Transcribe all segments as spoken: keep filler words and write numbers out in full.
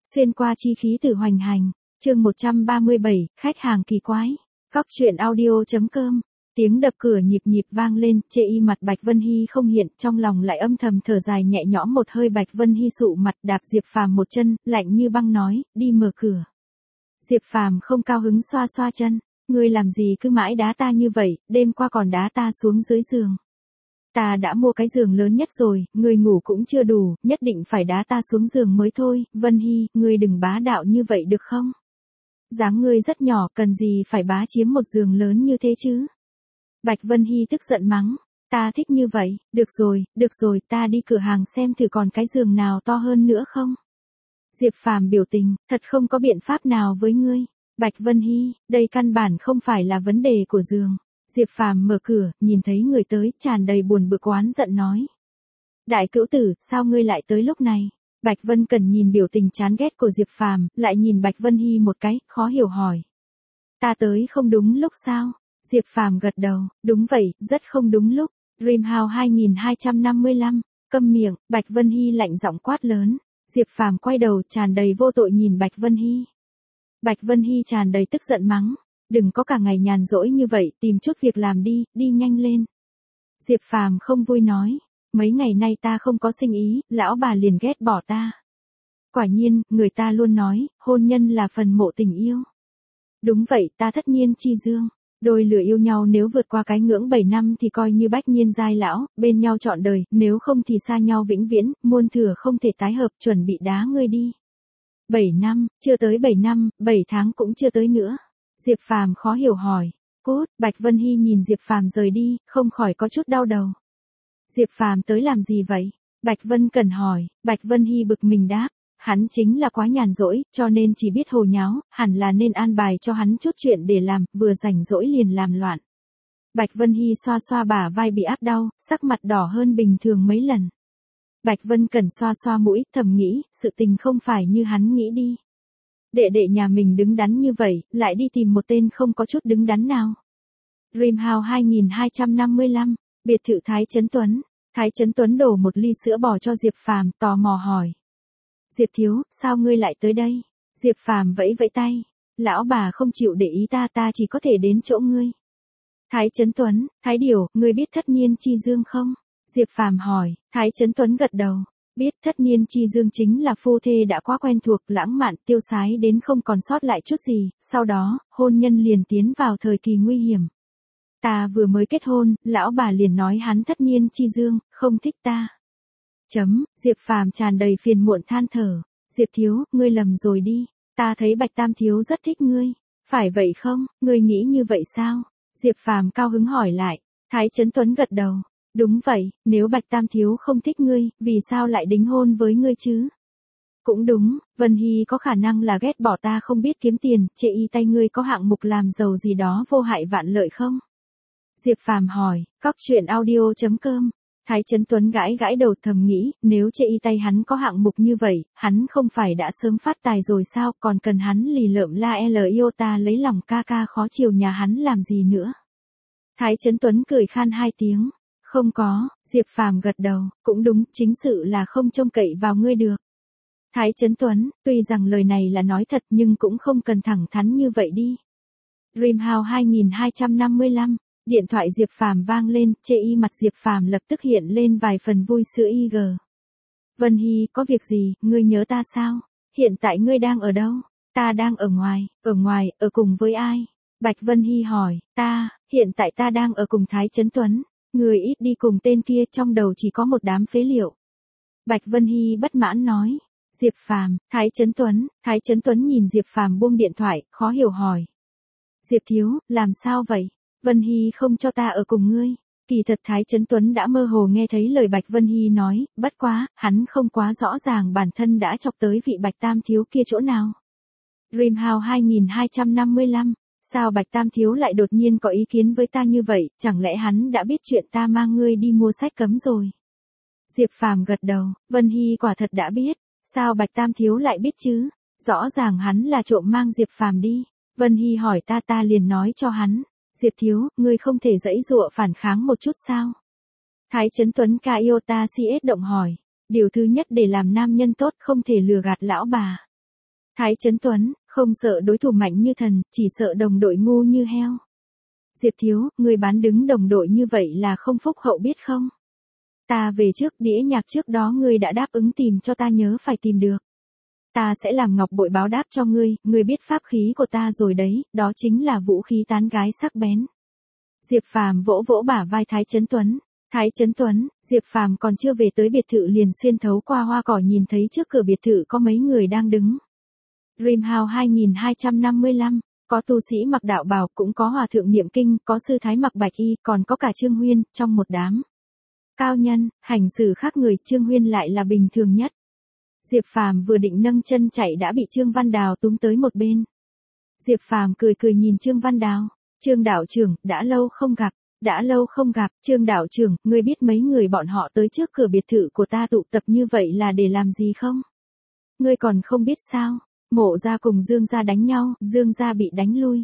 Xuyên qua chi khí từ hoành hành, chương một trăm ba mươi bảy, khách hàng kỳ quái. Góc truyện audio.com. Tiếng đập cửa nhịp nhịp vang lên, chê y mặt Bạch Vân Hy không hiện, trong lòng lại âm thầm thở dài nhẹ nhõm một hơi. Bạch Vân Hy sụ mặt đạp Diệp Phàm một chân, lạnh như băng nói, đi mở cửa. Diệp Phàm không cao hứng xoa xoa chân, ngươi làm gì cứ mãi đá ta như vậy, đêm qua còn đá ta xuống dưới giường. Ta đã mua cái giường lớn nhất rồi, ngươi ngủ cũng chưa đủ, nhất định phải đá ta xuống giường mới thôi. Vân Hy, ngươi đừng bá đạo như vậy được không? Dáng ngươi rất nhỏ, cần gì phải bá chiếm một giường lớn như thế chứ? Bạch Vân Hy tức giận mắng, ta thích như vậy, được rồi, được rồi, ta đi cửa hàng xem thử còn cái giường nào to hơn nữa không? Diệp Phàm biểu tình, thật không có biện pháp nào với ngươi. Bạch Vân Hy, đây căn bản không phải là vấn đề của giường. Diệp Phàm mở cửa, nhìn thấy người tới, tràn đầy buồn bực oán giận nói. Đại cữu tử, sao ngươi lại tới lúc này? Bạch Vân Cần nhìn biểu tình chán ghét của Diệp Phàm, lại nhìn Bạch Vân Hy một cái, khó hiểu hỏi. Ta tới không đúng lúc sao? Diệp Phàm gật đầu, đúng vậy, rất không đúng lúc. Dreamhouse hai hai năm lăm, câm miệng, Bạch Vân Hy lạnh giọng quát lớn. Diệp Phàm quay đầu, tràn đầy vô tội nhìn Bạch Vân Hy. Bạch Vân Hy tràn đầy tức giận mắng. Đừng có cả ngày nhàn rỗi như vậy, tìm chút việc làm đi, đi nhanh lên. Diệp Phàm không vui nói, mấy ngày nay ta không có sinh ý, lão bà liền ghét bỏ ta. Quả nhiên, người ta luôn nói, hôn nhân là phần mộ tình yêu. Đúng vậy, ta thất niên chi dương. Đôi lứa yêu nhau nếu vượt qua cái ngưỡng bảy năm thì coi như bách niên giai lão, bên nhau trọn đời, nếu không thì xa nhau vĩnh viễn, muôn thừa không thể tái hợp, chuẩn bị đá ngươi đi. bảy năm, chưa tới bảy năm, bảy tháng cũng chưa tới nữa. Diệp Phàm khó hiểu hỏi. Cút, Bạch Vân Hy nhìn Diệp Phàm rời đi, không khỏi có chút đau đầu. Diệp Phàm tới làm gì vậy? Bạch Vân Cần hỏi. Bạch Vân Hy bực mình đáp. Hắn chính là quá nhàn rỗi, cho nên chỉ biết hồ nháo, hẳn là nên an bài cho hắn chút chuyện để làm, vừa rảnh rỗi liền làm loạn. Bạch Vân Hy xoa xoa bả vai bị áp đau, sắc mặt đỏ hơn bình thường mấy lần. Bạch Vân Cần xoa xoa mũi, thầm nghĩ, sự tình không phải như hắn nghĩ đi. Đệ đệ nhà mình đứng đắn như vậy, lại đi tìm một tên không có chút đứng đắn nào. Dreamhouse hai hai năm lăm, biệt thự Thái Chấn Tuấn. Thái Chấn Tuấn đổ một ly sữa bò cho Diệp Phàm, tò mò hỏi. Diệp thiếu, sao ngươi lại tới đây? Diệp Phàm vẫy vẫy tay. Lão bà không chịu để ý ta, ta chỉ có thể đến chỗ ngươi. Thái Chấn Tuấn, Thái Điểu, ngươi biết thất niên chi dương không? Diệp Phàm hỏi. Thái Chấn Tuấn gật đầu. Biết, thất niên chi dương chính là phu thê đã quá quen thuộc, lãng mạn, tiêu sái đến không còn sót lại chút gì, sau đó, hôn nhân liền tiến vào thời kỳ nguy hiểm. Ta vừa mới kết hôn, lão bà liền nói hắn thất niên chi dương, không thích ta. Chấm, Diệp Phàm tràn đầy phiền muộn than thở. Diệp thiếu, ngươi lầm rồi đi, ta thấy Bạch Tam thiếu rất thích ngươi. Phải vậy không, ngươi nghĩ như vậy sao? Diệp Phàm cao hứng hỏi lại. Thái Chấn Tuấn gật đầu. Đúng vậy, nếu Bạch Tam thiếu không thích ngươi, vì sao lại đính hôn với ngươi chứ? Cũng đúng, Vân Hy có khả năng là ghét bỏ ta không biết kiếm tiền, chê y tay ngươi có hạng mục làm giàu gì đó vô hại vạn lợi không? Diệp Phàm hỏi. Góc truyện audio.com. Thái Chấn Tuấn gãi gãi đầu thầm nghĩ, nếu chê y tay hắn có hạng mục như vậy, hắn không phải đã sớm phát tài rồi sao, còn cần hắn lì lợm la l iota lấy lòng ca ca khó chiều nhà hắn làm gì nữa? Thái Chấn Tuấn cười khan hai tiếng. Không có, Diệp Phàm gật đầu, cũng đúng, chính sự là không trông cậy vào ngươi được. Thái Chấn Tuấn, tuy rằng lời này là nói thật nhưng cũng không cần thẳng thắn như vậy đi. Dreamhouse hai hai năm lăm, điện thoại Diệp Phàm vang lên, chê y mặt Diệp Phàm lập tức hiện lên vài phần vui sữa y g. Vân Hy, có việc gì, ngươi nhớ ta sao? Hiện tại ngươi đang ở đâu? Ta đang ở ngoài, ở ngoài, ở cùng với ai? Bạch Vân Hy hỏi. Ta, hiện tại ta đang ở cùng Thái Chấn Tuấn. Người ít đi cùng tên kia, trong đầu chỉ có một đám phế liệu. Bạch Vân Hy bất mãn nói. Diệp Phàm, Thái Chấn Tuấn, Thái Chấn Tuấn nhìn Diệp Phàm buông điện thoại, khó hiểu hỏi. Diệp thiếu, làm sao vậy? Vân Hy không cho ta ở cùng ngươi. Kỳ thật Thái Chấn Tuấn đã mơ hồ nghe thấy lời Bạch Vân Hy nói, bất quá, hắn không quá rõ ràng bản thân đã chọc tới vị Bạch Tam thiếu kia chỗ nào. Dreamhouse hai hai năm lăm. Sao Bạch Tam thiếu lại đột nhiên có ý kiến với ta như vậy, chẳng lẽ hắn đã biết chuyện ta mang ngươi đi mua sách cấm rồi? Diệp Phàm gật đầu, Vân Hy quả thật đã biết, sao Bạch Tam thiếu lại biết chứ? Rõ ràng hắn là trộm mang Diệp Phàm đi. Vân Hy hỏi ta ta liền nói cho hắn, Diệp thiếu, ngươi không thể giãy giụa phản kháng một chút sao? Thái Chấn Tuấn ca iota cs động hỏi, điều thứ nhất để làm nam nhân tốt không thể lừa gạt lão bà. Thái Chấn Tuấn, không sợ đối thủ mạnh như thần, chỉ sợ đồng đội ngu như heo. Diệp Thiếu, người bán đứng đồng đội như vậy là không phúc hậu biết không? Ta về trước, đĩa nhạc trước đó ngươi đã đáp ứng tìm cho ta, nhớ phải tìm được. Ta sẽ làm ngọc bội báo đáp cho ngươi, ngươi biết pháp khí của ta rồi đấy, đó chính là vũ khí tán gái sắc bén. Diệp Phàm vỗ vỗ bả vai Thái Chấn Tuấn. Thái Chấn Tuấn, Diệp Phàm còn chưa về tới biệt thự liền xuyên thấu qua hoa cỏ nhìn thấy trước cửa biệt thự có mấy người đang đứng. Dream House hai nghìn hai trăm năm mươi lăm, có tu sĩ mặc đạo bào, cũng có hòa thượng niệm kinh, có sư thái mặc bạch y, còn có cả Trương Huyên, trong một đám cao nhân, hành xử khác người, Trương Huyên lại là bình thường nhất. Diệp Phàm vừa định nâng chân chạy đã bị Trương Văn Đào túm tới một bên. Diệp Phàm cười cười nhìn Trương Văn Đào, Trương đạo trưởng, đã lâu không gặp, đã lâu không gặp, Trương đạo trưởng, ngươi biết mấy người bọn họ tới trước cửa biệt thự của ta tụ tập như vậy là để làm gì không? Ngươi còn không biết sao? Mộ gia cùng Dương gia đánh nhau, Dương gia bị đánh lui.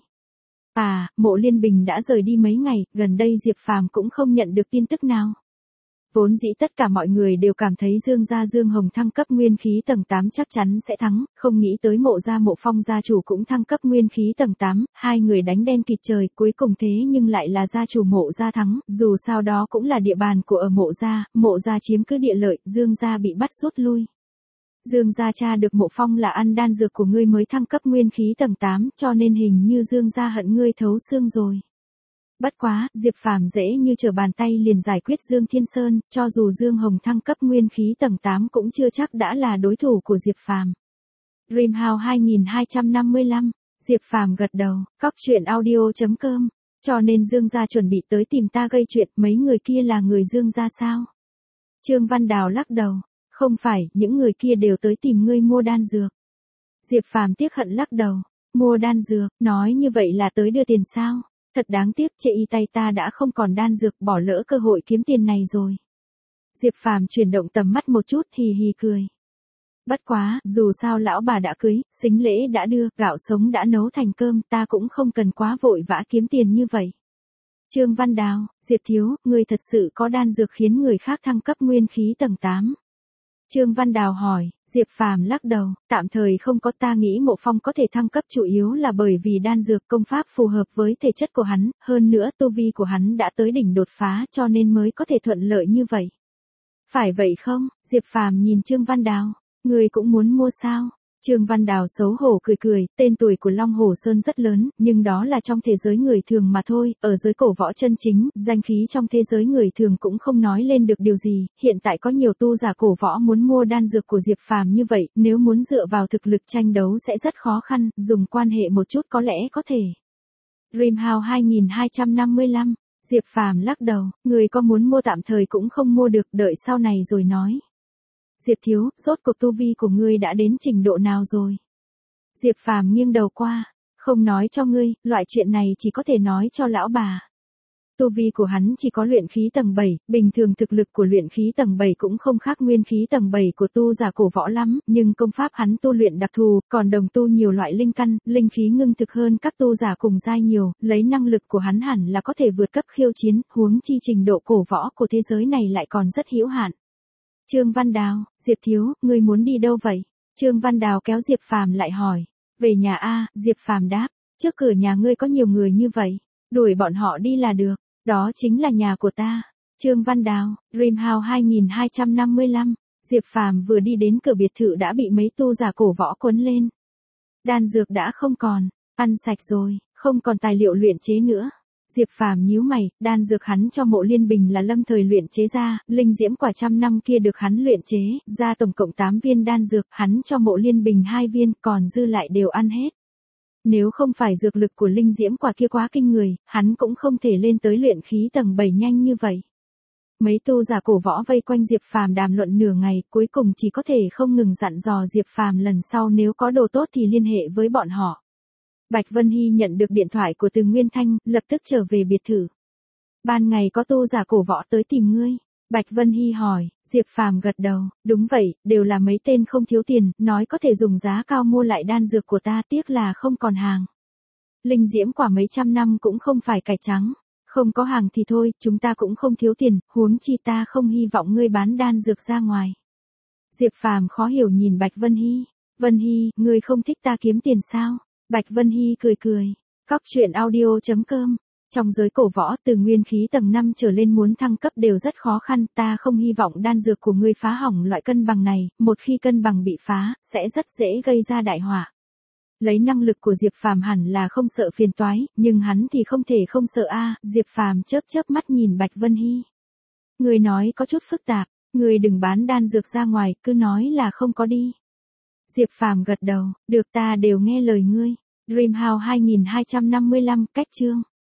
À, Mộ Liên Bình đã rời đi mấy ngày, gần đây Diệp Phàm cũng không nhận được tin tức nào. Vốn dĩ tất cả mọi người đều cảm thấy Dương gia Dương Hồng thăng cấp nguyên khí tầng tám chắc chắn sẽ thắng, không nghĩ tới Mộ gia Mộ Phong gia chủ cũng thăng cấp nguyên khí tầng tám, hai người đánh đen kịt trời, cuối cùng thế nhưng lại là gia chủ Mộ gia thắng, dù sao đó cũng là địa bàn của ở Mộ gia, Mộ gia chiếm cứ địa lợi, Dương gia bị bắt rút lui. Dương gia cha được Mộ Phong là ăn đan dược của ngươi mới thăng cấp nguyên khí tầng tám, cho nên hình như Dương gia hận ngươi thấu xương rồi. Bất quá, Diệp Phàm dễ như trở bàn tay liền giải quyết Dương Thiên Sơn, cho dù Dương Hồng thăng cấp nguyên khí tầng tám cũng chưa chắc đã là đối thủ của Diệp Phàm. Dream House hai nghìn hai trăm năm mươi lăm, Diệp Phàm gật đầu, cóc truyện audio chấm com, cho nên Dương gia chuẩn bị tới tìm ta gây chuyện, mấy người kia là người Dương gia sao? Trương Văn Đào lắc đầu, không phải, những người kia đều tới tìm ngươi mua đan dược. Diệp Phàm tiếc hận lắc đầu, mua đan dược, nói như vậy là tới đưa tiền sao? Thật đáng tiếc, chệ y tay ta đã không còn đan dược, bỏ lỡ cơ hội kiếm tiền này rồi. Diệp Phàm chuyển động tầm mắt một chút, hì hì cười. Bất quá, dù sao lão bà đã cưới, sính lễ đã đưa, gạo sống đã nấu thành cơm, ta cũng không cần quá vội vã kiếm tiền như vậy. Trương Văn Đào, Diệp Thiếu, ngươi thật sự có đan dược khiến người khác thăng cấp nguyên khí tầng tám. Trương Văn Đào hỏi, Diệp Phàm lắc đầu, tạm thời không có, ta nghĩ Mộ Phong có thể thăng cấp chủ yếu là bởi vì đan dược công pháp phù hợp với thể chất của hắn, hơn nữa tu vi của hắn đã tới đỉnh đột phá cho nên mới có thể thuận lợi như vậy. Phải vậy không? Diệp Phàm nhìn Trương Văn Đào, người cũng muốn mua sao? Trương Văn Đào xấu hổ cười cười, tên tuổi của Long Hồ Sơn rất lớn, nhưng đó là trong thế giới người thường mà thôi, ở giới cổ võ chân chính, danh khí trong thế giới người thường cũng không nói lên được điều gì, hiện tại có nhiều tu giả cổ võ muốn mua đan dược của Diệp Phàm như vậy, nếu muốn dựa vào thực lực tranh đấu sẽ rất khó khăn, dùng quan hệ một chút có lẽ có thể. Dream House hai nghìn hai trăm năm mươi lăm, Diệp Phàm lắc đầu, người có muốn mua tạm thời cũng không mua được, đợi sau này rồi nói. Diệp Thiếu, rốt cuộc tu vi của ngươi đã đến trình độ nào rồi? Diệp Phàm nghiêng đầu qua, không nói cho ngươi, loại chuyện này chỉ có thể nói cho lão bà. Tu vi của hắn chỉ có luyện khí tầng bảy, bình thường thực lực của luyện khí tầng bảy cũng không khác nguyên khí tầng bảy của tu giả cổ võ lắm, nhưng công pháp hắn tu luyện đặc thù, còn đồng tu nhiều loại linh căn, linh khí ngưng thực hơn các tu giả cùng giai nhiều, lấy năng lực của hắn hẳn là có thể vượt cấp khiêu chiến, huống chi trình độ cổ võ của thế giới này lại còn rất hữu hạn. Trương Văn Đào, Diệp Thiếu, ngươi muốn đi đâu vậy? Trương Văn Đào kéo Diệp Phàm lại hỏi. Về nhà a, Diệp Phàm đáp, trước cửa nhà ngươi có nhiều người như vậy, đuổi bọn họ đi là được, đó chính là nhà của ta. Trương Văn Đào, Dream House hai nghìn hai trăm năm mươi lăm, Diệp Phàm vừa đi đến cửa biệt thự đã bị mấy tu giả cổ võ quấn lên. Đan dược đã không còn, ăn sạch rồi, không còn tài liệu luyện chế nữa. Diệp Phàm nhíu mày, đan dược hắn cho Mộ Liên Bình là lâm thời luyện chế ra, linh diễm quả trăm năm kia được hắn luyện chế, ra tổng cộng tám viên đan dược, hắn cho Mộ Liên Bình hai viên, còn dư lại đều ăn hết. Nếu không phải dược lực của linh diễm quả kia quá kinh người, hắn cũng không thể lên tới luyện khí tầng bảy nhanh như vậy. Mấy tu giả cổ võ vây quanh Diệp Phàm đàm luận nửa ngày, cuối cùng chỉ có thể không ngừng dặn dò Diệp Phàm lần sau nếu có đồ tốt thì liên hệ với bọn họ. Bạch Vân Hy nhận được điện thoại của Từ Nguyên Thanh, lập tức trở về biệt thự. Ban ngày có tu giả cổ võ tới tìm ngươi. Bạch Vân Hy hỏi, Diệp Phàm gật đầu, đúng vậy, đều là mấy tên không thiếu tiền, nói có thể dùng giá cao mua lại đan dược của ta, tiếc là không còn hàng. Linh diễm quả mấy trăm năm cũng không phải cải trắng, không có hàng thì thôi, chúng ta cũng không thiếu tiền, huống chi ta không hy vọng ngươi bán đan dược ra ngoài. Diệp Phàm khó hiểu nhìn Bạch Vân Hy. Vân Hy, ngươi không thích ta kiếm tiền sao? Bạch Vân Hy cười cười. Cóc truyện audio.com. Trong giới cổ võ, từ nguyên khí tầng năm trở lên muốn thăng cấp đều rất khó khăn, ta không hy vọng đan dược của ngươi phá hỏng loại cân bằng này, một khi cân bằng bị phá, sẽ rất dễ gây ra đại họa. Lấy năng lực của Diệp Phàm hẳn là không sợ phiền toái, nhưng hắn thì không thể không sợ a. Diệp Phàm chớp chớp mắt nhìn Bạch Vân Hy. Ngươi nói có chút phức tạp, ngươi đừng bán đan dược ra ngoài, cứ nói là không có đi. Diệp Phàm gật đầu, được ta đều nghe lời ngươi. Dreamhouse hai nghìn hai trăm năm mươi lăm, cách chương.